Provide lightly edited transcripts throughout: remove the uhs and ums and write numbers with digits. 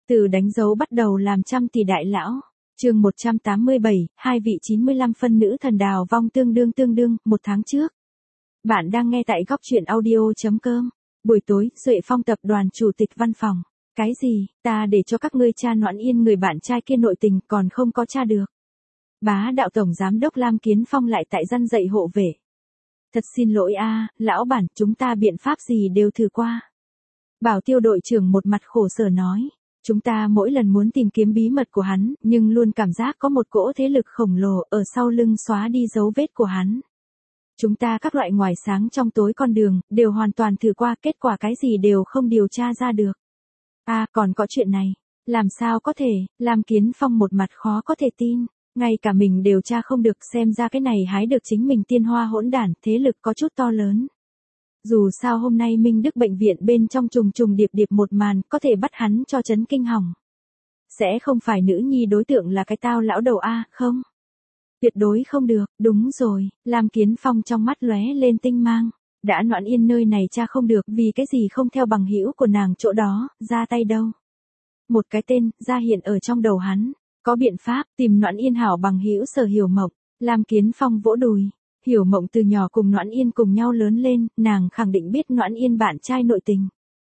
Từ đánh dấu bắt đầu làm trăm tỷ đại lão. Chương 187, hai vị 95 phân nữ thần đào vong tương đương, 1 tháng trước. Bạn đang nghe tại góc truyện audio.com. Buổi tối, Duệ Phong tập đoàn chủ tịch văn phòng. Cái gì, ta để cho các ngươi tra Noãn Yên người bạn trai kia nội tình còn không có tra được. Bá đạo tổng giám đốc Lam Kiến Phong lại tại răn dạy hộ vệ. Thật xin lỗi a, lão bản, chúng ta biện pháp gì đều thử qua. Bảo Tiêu đội trưởng một mặt khổ sở nói. Chúng ta mỗi lần muốn tìm kiếm bí mật của hắn, nhưng luôn cảm giác có một cỗ thế lực khổng lồ ở sau lưng xóa đi dấu vết của hắn. Chúng ta các loại ngoài sáng trong tối con đường, đều hoàn toàn thử qua, kết quả cái gì đều không điều tra ra được. Còn có chuyện này. Làm sao có thể, Lam Kiến Phong một mặt khó có thể tin. Ngay cả mình điều tra không được, xem ra cái này hái được chính mình tiên hoa hỗn đản, thế lực có chút to lớn. Dù sao hôm nay Minh Đức bệnh viện bên trong trùng điệp một màn có thể bắt hắn cho chấn kinh hỏng. Sẽ không phải nữ nhi đối tượng là cái tao lão đầu không? Tuyệt đối không được, đúng rồi, Lam Kiến Phong trong mắt lóe lên tinh mang. Đã Noãn Yên nơi này cha không được, vì cái gì không theo bằng hữu của nàng chỗ đó, ra tay đâu. Một cái tên, ra hiện ở trong đầu hắn. Có biện pháp, tìm Noãn Yên hảo bằng hữu Sở Hiểu Mộng. Lam Kiến Phong vỗ đùi. Hiểu Mộng từ nhỏ cùng Noãn Yên cùng nhau lớn lên, nàng khẳng định biết Noãn Yên bạn trai nội tình.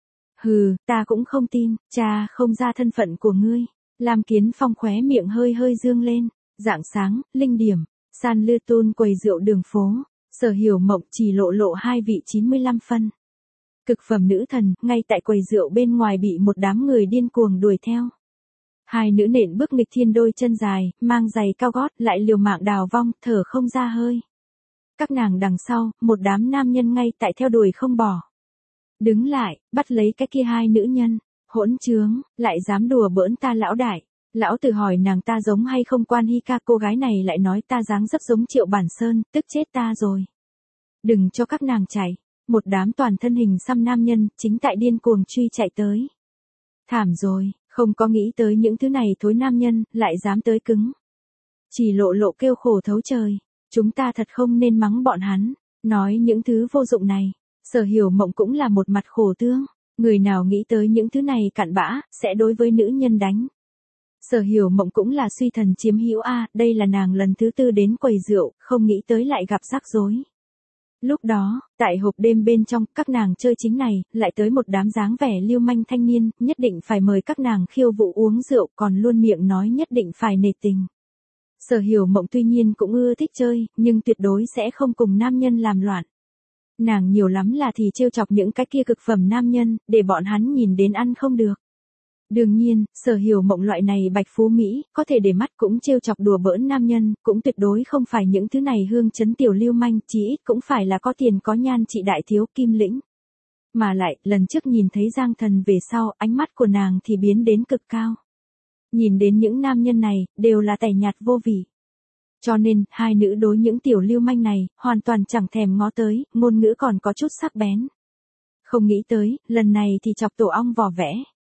Hừ, ta cũng không tin, cha không ra thân phận của ngươi. Lam Kiến Phong khóe miệng hơi dương lên. Rạng sáng, linh điểm, San Lư Tôn quầy rượu đường phố, Sở Hiểu Mộng chỉ lộ hai vị 95 phân. Cực phẩm nữ thần, ngay tại quầy rượu bên ngoài bị một đám người điên cuồng đuổi theo. Hai nữ nện bước nghịch thiên đôi chân dài, mang giày cao gót, lại liều mạng đào vong, thở không ra hơi. Các nàng đằng sau, một đám nam nhân ngay tại theo đuổi không bỏ. Đứng lại, bắt lấy cái kia hai nữ nhân, hỗn trướng, lại dám đùa bỡn ta lão đại. Lão tử hỏi nàng ta giống hay không Quan Hi Ca, cô gái này lại nói ta dáng dấp giống Triệu Bản Sơn, tức chết ta rồi. Đừng cho các nàng chạy, một đám toàn thân hình xăm nam nhân, chính tại điên cuồng truy chạy tới. Thảm rồi, không có nghĩ tới những thứ này thối nam nhân, lại dám tới cứng. Chỉ lộ kêu khổ thấu trời, chúng ta thật không nên mắng bọn hắn, nói những thứ vô dụng này. Sở Hiểu Mộng cũng là một mặt khổ tương, người nào nghĩ tới những thứ này cặn bã, sẽ đối với nữ nhân đánh. Sở Hiểu Mộng cũng là suy thần chiếm hữu đây là nàng lần thứ 4 đến quầy rượu, không nghĩ tới lại gặp rắc rối. Lúc đó, tại hộp đêm bên trong, các nàng chơi chính này, lại tới một đám dáng vẻ lưu manh thanh niên, nhất định phải mời các nàng khiêu vũ uống rượu, còn luôn miệng nói nhất định phải nể tình. Sở Hiểu Mộng tuy nhiên cũng ưa thích chơi, nhưng tuyệt đối sẽ không cùng nam nhân làm loạn. Nàng nhiều lắm là thì trêu chọc những cái kia cực phẩm nam nhân, để bọn hắn nhìn đến ăn không được. Đương nhiên, Sở Hiểu Mộng loại này bạch phú Mỹ, có thể để mắt cũng trêu chọc đùa bỡn nam nhân, cũng tuyệt đối không phải những thứ này hương chấn tiểu lưu manh, chí ít cũng phải là có tiền có nhan trị đại thiếu kim lĩnh. Mà lại, lần trước nhìn thấy Giang Thần về sau, ánh mắt của nàng thì biến đến cực cao. Nhìn đến những nam nhân này, đều là tẻ nhạt vô vị. Cho nên, hai nữ đối những tiểu lưu manh này, hoàn toàn chẳng thèm ngó tới, ngôn ngữ còn có chút sắc bén. Không nghĩ tới, lần này thì chọc tổ ong vỏ vẽ.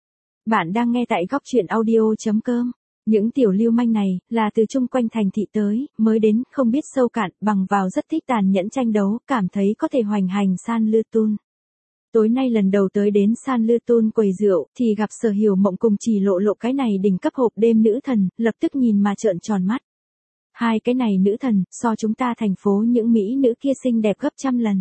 Bạn đang nghe tại góc truyện audio.com. Những tiểu lưu manh này, là từ chung quanh thành thị tới, mới đến, không biết sâu cạn, bằng vào rất thích tàn nhẫn tranh đấu, cảm thấy có thể hoành hành San Lư Tôn. Tối nay lần đầu tới đến San Lư Tôn quầy rượu, thì gặp Sở Hiểu Mộng cùng chỉ lộ cái này đỉnh cấp hộp đêm nữ thần, lập tức nhìn mà trợn tròn mắt. Hai cái này nữ thần, so chúng ta thành phố những mỹ nữ kia xinh đẹp gấp trăm lần.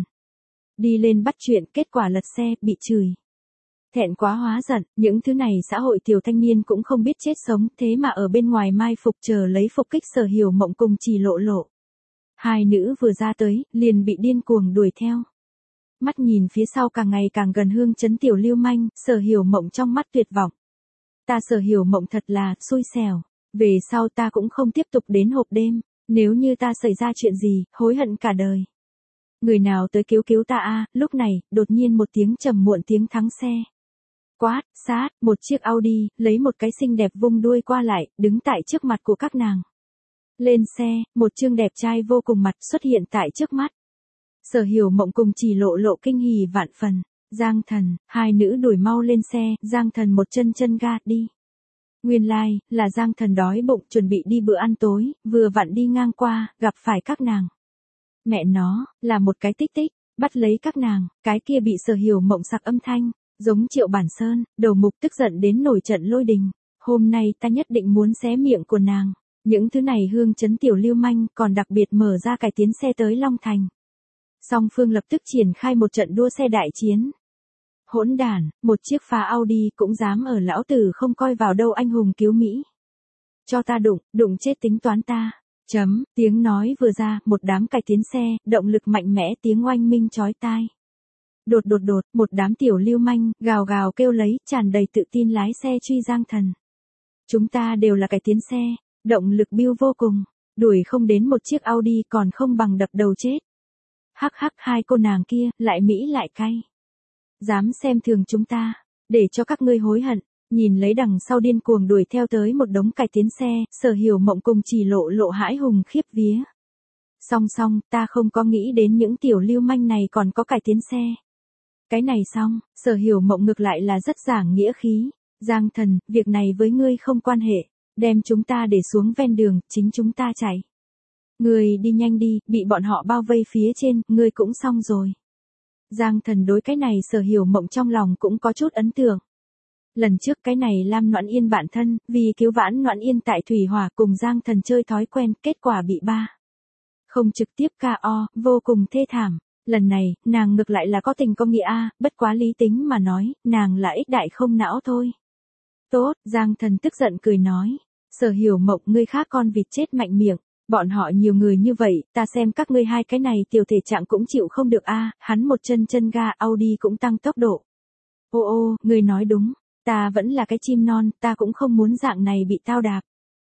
Đi lên bắt chuyện, kết quả lật xe, bị chửi. Thẹn quá hóa giận, những thứ này xã hội tiểu thanh niên cũng không biết chết sống, thế mà ở bên ngoài mai phục chờ lấy phục kích Sở Hiểu Mộng cùng chỉ lộ. Hai nữ vừa ra tới, liền bị điên cuồng đuổi theo. Mắt nhìn phía sau càng ngày càng gần hương chấn tiểu lưu manh, Sở Hiểu Mộng trong mắt tuyệt vọng. Ta Sở Hiểu Mộng thật là, xui xẻo, về sau ta cũng không tiếp tục đến hộp đêm, nếu như ta xảy ra chuyện gì, hối hận cả đời. Người nào tới cứu ta lúc này, đột nhiên một tiếng trầm muộn tiếng thắng xe. Quát, sát, một chiếc Audi, lấy một cái xinh đẹp vung đuôi qua lại, đứng tại trước mặt của các nàng. Lên xe, một trương đẹp trai vô cùng mặt xuất hiện tại trước mắt. Sở Hiểu Mộng cùng chỉ lộ kinh hỉ vạn phần. Giang Thần, hai nữ đuổi mau lên xe, Giang Thần một chân ga đi. Nguyên lai, là Giang Thần đói bụng chuẩn bị đi bữa ăn tối, vừa vặn đi ngang qua, gặp phải các nàng. Mẹ nó, là một cái tích, bắt lấy các nàng, cái kia bị Sở Hiểu Mộng sặc âm thanh. Giống Triệu Bản Sơn, đầu mục tức giận đến nổi trận lôi đình. Hôm nay ta nhất định muốn xé miệng của nàng. Những thứ này hương chấn tiểu lưu manh còn đặc biệt mở ra cải tiến xe tới Long Thành. Song phương lập tức triển khai một trận đua xe đại chiến. Hỗn đản, một chiếc phá Audi cũng dám ở lão tử không coi vào đâu anh hùng cứu Mỹ. Cho ta đụng chết tính toán ta. Tiếng nói vừa ra, một đám cải tiến xe, động lực mạnh mẽ tiếng oanh minh chói tai. Đột, một đám tiểu lưu manh, gào gào kêu lấy, tràn đầy tự tin lái xe truy Giang Thần. Chúng ta đều là cải tiến xe, động lực biêu vô cùng, đuổi không đến một chiếc Audi còn không bằng đập đầu chết. Hắc, hai cô nàng kia, lại Mỹ lại cay. Dám xem thường chúng ta, để cho các ngươi hối hận. Nhìn lấy đằng sau điên cuồng đuổi theo tới một đống cải tiến xe, Sở Hiểu Mộng cùng Chỉ Lộ hãi hùng khiếp vía. Song, ta không có nghĩ đến những tiểu lưu manh này còn có cải tiến xe. Cái này xong, Sở Hiểu Mộng ngược lại là rất giảng nghĩa khí. Giang Thần, việc này với ngươi không quan hệ, đem chúng ta để xuống ven đường, chính chúng ta chạy. Ngươi đi nhanh đi, bị bọn họ bao vây phía trên, ngươi cũng xong rồi. Giang Thần đối cái này Sở Hiểu Mộng trong lòng cũng có chút ấn tượng. Lần trước cái này Lam Noãn Yên bạn thân, vì cứu vãn Noãn Yên tại Thủy Hỏa cùng Giang Thần chơi thói quen, kết quả bị không trực tiếp KO, vô cùng thê thảm. Lần này, nàng ngược lại là có tình có nghĩa bất quá lý tính mà nói, nàng là ích đại không não thôi. Tốt, Giang Thần tức giận cười nói. Sở Hiểu Mộng, ngươi khác con vịt chết mạnh miệng, bọn họ nhiều người như vậy, ta xem các ngươi hai cái này tiểu thể trạng cũng chịu không được hắn một chân ga Audi cũng tăng tốc độ. Ô, ngươi nói đúng. Ta vẫn là cái chim non, ta cũng không muốn dạng này bị tao đạp.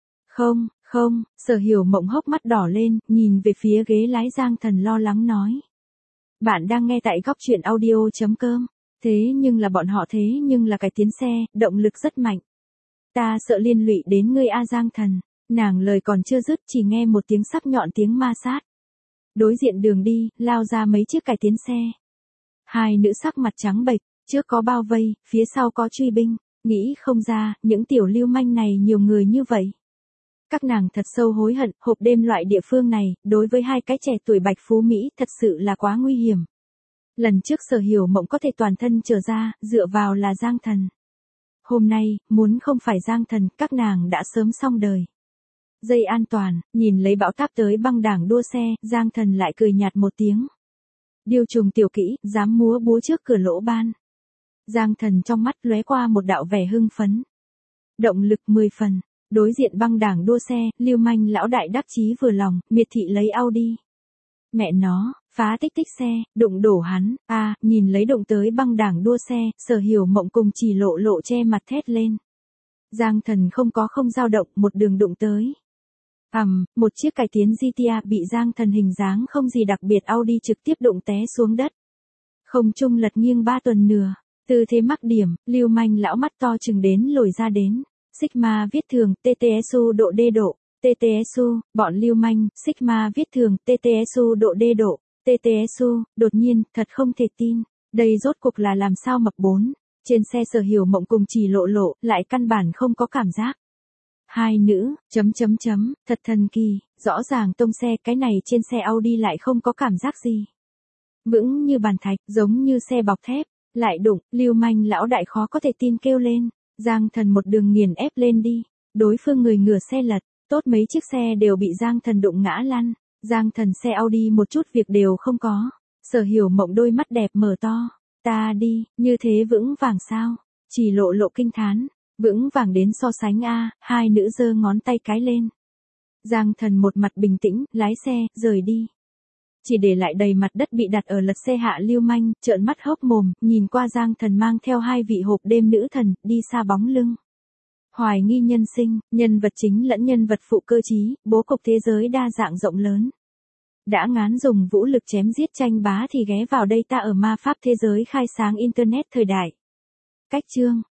Không, Sở Hiểu Mộng hốc mắt đỏ lên, nhìn về phía ghế lái Giang Thần lo lắng nói. Bạn đang nghe tại góc truyện audio.com. Thế nhưng là cải tiến xe, động lực rất mạnh. Ta sợ liên lụy đến ngươi Giang Thần. Nàng lời còn chưa dứt chỉ nghe một tiếng sắc nhọn tiếng ma sát. Đối diện đường đi, lao ra mấy chiếc cải tiến xe. Hai nữ sắc mặt trắng bệch. Trước có bao vây, phía sau có truy binh, nghĩ không ra, những tiểu lưu manh này nhiều người như vậy. Các nàng thật sâu hối hận, hộp đêm loại địa phương này, đối với hai cái trẻ tuổi bạch phú Mỹ thật sự là quá nguy hiểm. Lần trước Sở Hiểu Mộng có thể toàn thân trở ra, dựa vào là Giang Thần. Hôm nay, muốn không phải Giang Thần, các nàng đã sớm xong đời. Dây an toàn, nhìn lấy bão táp tới băng đảng đua xe, Giang Thần lại cười nhạt một tiếng. Điêu trùng tiểu kỹ, dám múa búa trước cửa lỗ ban. Giang Thần trong mắt lóe qua một đạo vẻ hưng phấn. Động lực 10 phần, đối diện băng đảng đua xe, lưu manh lão đại đắc chí vừa lòng, miệt thị lấy Audi. Mẹ nó, phá tích xe, đụng đổ hắn, nhìn lấy đụng tới băng đảng đua xe, Sở Hiểu Mộng cùng Chỉ Lộ che mặt thét lên. Giang Thần không dao động, một đường đụng tới. Một chiếc cải tiến GTA bị Giang Thần hình dáng không gì đặc biệt Audi trực tiếp đụng té xuống đất. Không trung lật nghiêng 3 tuần nửa. Tư thế mắc điểm, lưu manh lão mắt to chừng đến lồi ra đến. Sigma viết thường, TTSU độ D độ, TTSU, bọn lưu manh, Sigma viết thường, TTSU độ D độ, TTSU, đột nhiên, thật không thể tin. Đây rốt cuộc là làm sao mập 4. Trên xe Sở Hiểu Mộng cùng Chỉ Lộ, lại căn bản không có cảm giác. Hai nữ, thật thần kỳ, rõ ràng tông xe cái này trên xe Audi lại không có cảm giác gì. Vững như bàn thạch, giống như xe bọc thép. Lại đụng, lưu manh lão đại khó có thể tin kêu lên. Giang Thần một đường nghiền ép lên đi. Đối phương người ngửa xe lật, tốt mấy chiếc xe đều bị Giang Thần đụng ngã lăn. Giang Thần xe Audi một chút việc đều không có. Sở Hiểu Mộng đôi mắt đẹp mở to. Ta đi, như thế vững vàng sao? Chỉ Lộ kinh thán. Vững vàng đến so sánh hai nữ giơ ngón tay cái lên. Giang Thần một mặt bình tĩnh, lái xe, rời đi. Chỉ để lại đầy mặt đất bị đặt ở lật xe hạ lưu manh, trợn mắt hốc mồm, nhìn qua Giang Thần mang theo hai vị hộp đêm nữ thần, đi xa bóng lưng. Hoài nghi nhân sinh, nhân vật chính lẫn nhân vật phụ cơ trí, bố cục thế giới đa dạng rộng lớn. Đã ngán dùng vũ lực chém giết tranh bá thì ghé vào đây ta ở ma pháp thế giới khai sáng Internet thời đại. Cách chương.